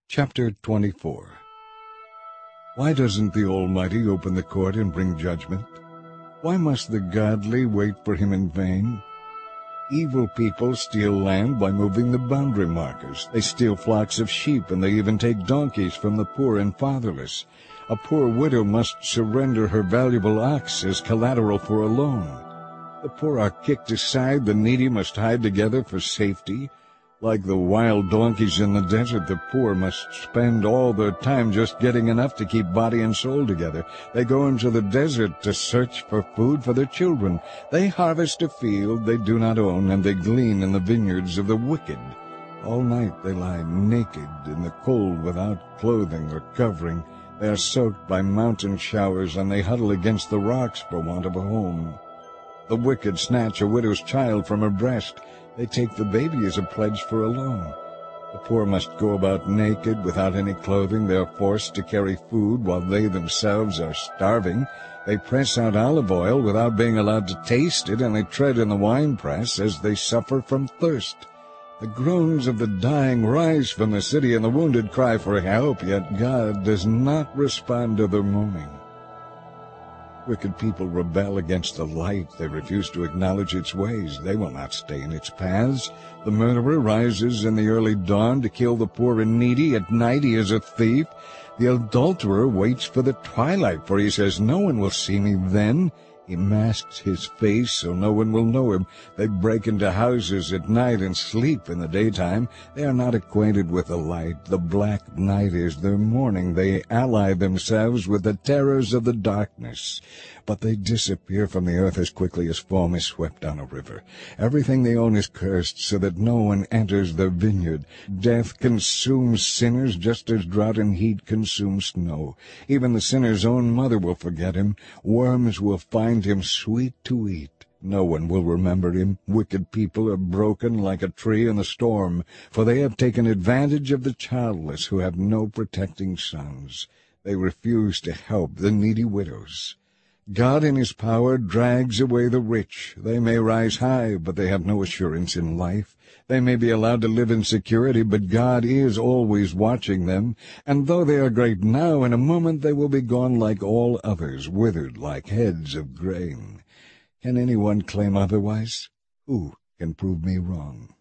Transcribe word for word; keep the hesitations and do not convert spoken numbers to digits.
Chapter twenty-four. Why doesn't the Almighty open the court and bring judgment? Why must the godly wait for him in vain? Evil people steal land by moving the boundary markers. They steal flocks of sheep, and they even take donkeys from the poor and fatherless. A poor widow must surrender her valuable ox as collateral for a loan. The poor are kicked aside, the needy must hide together for safety. Like the wild donkeys in the desert, the poor must spend all their time just getting enough to keep body and soul together. They go into the desert to search for food for their children. They harvest a field they do not own, and they glean in the vineyards of the wicked. All night they lie naked in the cold without clothing or covering. They are soaked by mountain showers, and they huddle against the rocks for want of a home. The wicked snatch a widow's child from her breast. They take the baby as a pledge for a loan. The poor must go about naked without any clothing. They are forced to carry food while they themselves are starving. They press out olive oil without being allowed to taste it, and they tread in the winepress as they suffer from thirst. The groans of the dying rise from the city, and the wounded cry for help, yet God does not respond to their moaning. Wicked people rebel against the light. They refuse to acknowledge its ways. They will not stay in its paths. The murderer rises in the early dawn to kill the poor and needy. At night he is a thief. The adulterer waits for the twilight, for he says, "No one will see me then." He masks his face so no one will know him. They break into houses at night and sleep in the daytime. They are not acquainted with the light. The black night is their morning. They ally themselves with the terrors of the darkness. But they disappear from the earth as quickly as foam is swept down a river. Everything they own is cursed, so that no one enters their vineyard. Death consumes sinners just as drought and heat consume snow. Even the sinner's own mother will forget him. Worms will find him sweet to eat. No one will remember him. Wicked people are broken like a tree in the storm, for they have taken advantage of the childless who have no protecting sons. They refuse to help the needy widows. God in his power drags away the rich. They may rise high, but they have no assurance in life. They may be allowed to live in security, but God is always watching them. And though they are great now, in a moment they will be gone like all others, withered like heads of grain. Can anyone claim otherwise? Who can prove me wrong?